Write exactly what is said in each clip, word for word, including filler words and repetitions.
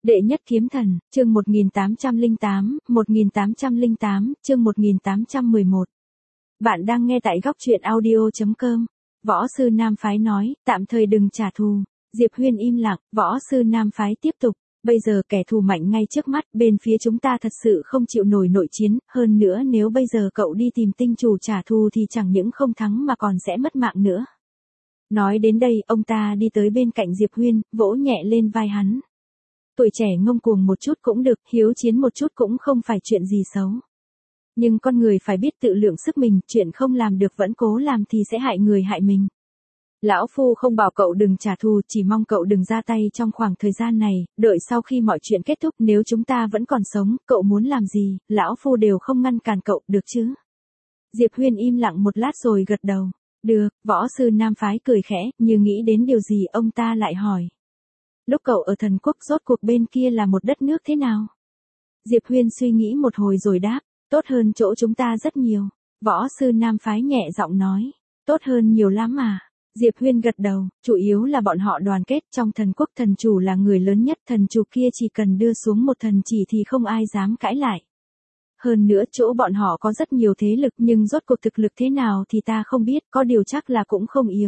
Đệ nhất kiếm thần, chương một nghìn tám trăm lẻ tám, một nghìn tám trăm lẻ tám, chương một nghìn tám trăm mười một. Bạn đang nghe tại góc truyện audio chấm com. Võ sư Nam Phái nói, tạm thời đừng trả thù. Diệp Huyên im lặng, võ sư Nam Phái tiếp tục. Bây giờ kẻ thù mạnh ngay trước mắt, bên phía chúng ta thật sự không chịu nổi nội chiến, hơn nữa nếu bây giờ cậu đi tìm tinh chủ trả thù thì chẳng những không thắng mà còn sẽ mất mạng nữa. Nói đến đây, ông ta đi tới bên cạnh Diệp Huyên, vỗ nhẹ lên vai hắn. Tuổi trẻ ngông cuồng một chút cũng được, hiếu chiến một chút cũng không phải chuyện gì xấu. Nhưng con người phải biết tự lượng sức mình, chuyện không làm được vẫn cố làm thì sẽ hại người hại mình. Lão Phu không bảo cậu đừng trả thù, chỉ mong cậu đừng ra tay trong khoảng thời gian này, đợi sau khi mọi chuyện kết thúc nếu chúng ta vẫn còn sống, cậu muốn làm gì, Lão Phu đều không ngăn cản cậu, được chứ? Diệp Huyên im lặng một lát rồi gật đầu. Được, võ sư Nam Phái cười khẽ, như nghĩ đến điều gì ông ta lại hỏi. Lúc cậu ở thần quốc rốt cuộc bên kia là một đất nước thế nào? Diệp Huyên suy nghĩ một hồi rồi đáp, tốt hơn chỗ chúng ta rất nhiều. Võ sư Nam Phái nhẹ giọng nói, tốt hơn nhiều lắm à? Diệp Huyên gật đầu, chủ yếu là bọn họ đoàn kết trong thần quốc, thần chủ là người lớn nhất, thần chủ kia chỉ cần đưa xuống một thần chỉ thì không ai dám cãi lại. Hơn nữa chỗ bọn họ có rất nhiều thế lực nhưng rốt cuộc thực lực thế nào thì ta không biết, có điều chắc là cũng không yếu.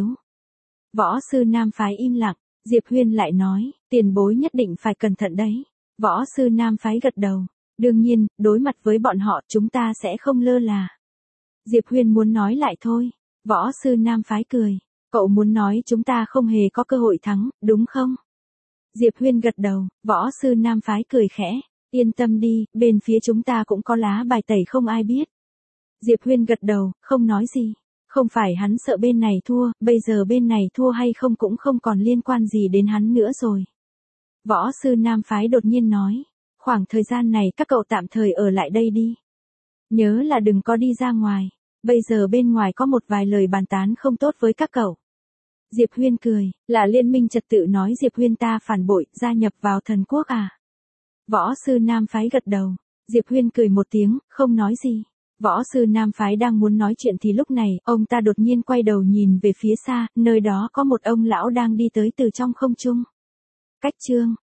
Võ sư Nam Phái im lặng. Diệp Huyên lại nói, tiền bối nhất định phải cẩn thận đấy. Võ sư Nam Phái gật đầu. Đương nhiên, đối mặt với bọn họ chúng ta sẽ không lơ là. Diệp Huyên muốn nói lại thôi. Võ sư Nam Phái cười. Cậu muốn nói chúng ta không hề có cơ hội thắng, đúng không? Diệp Huyên gật đầu. Võ sư Nam Phái cười khẽ. Yên tâm đi, bên phía chúng ta cũng có lá bài tẩy không ai biết. Diệp Huyên gật đầu, không nói gì. Không phải hắn sợ bên này thua, bây giờ bên này thua hay không cũng không còn liên quan gì đến hắn nữa rồi. Võ sư Nam Phái đột nhiên nói, khoảng thời gian này các cậu tạm thời ở lại đây đi. Nhớ là đừng có đi ra ngoài, bây giờ bên ngoài có một vài lời bàn tán không tốt với các cậu. Diệp Huyên cười, là liên minh trật tự nói Diệp Huyên ta phản bội, gia nhập vào thần quốc à? Võ sư Nam Phái gật đầu, Diệp Huyên cười một tiếng, không nói gì. Võ sư Nam Phái đang muốn nói chuyện thì lúc này, ông ta đột nhiên quay đầu nhìn về phía xa, nơi đó có một ông lão đang đi tới từ trong không trung. Cách chương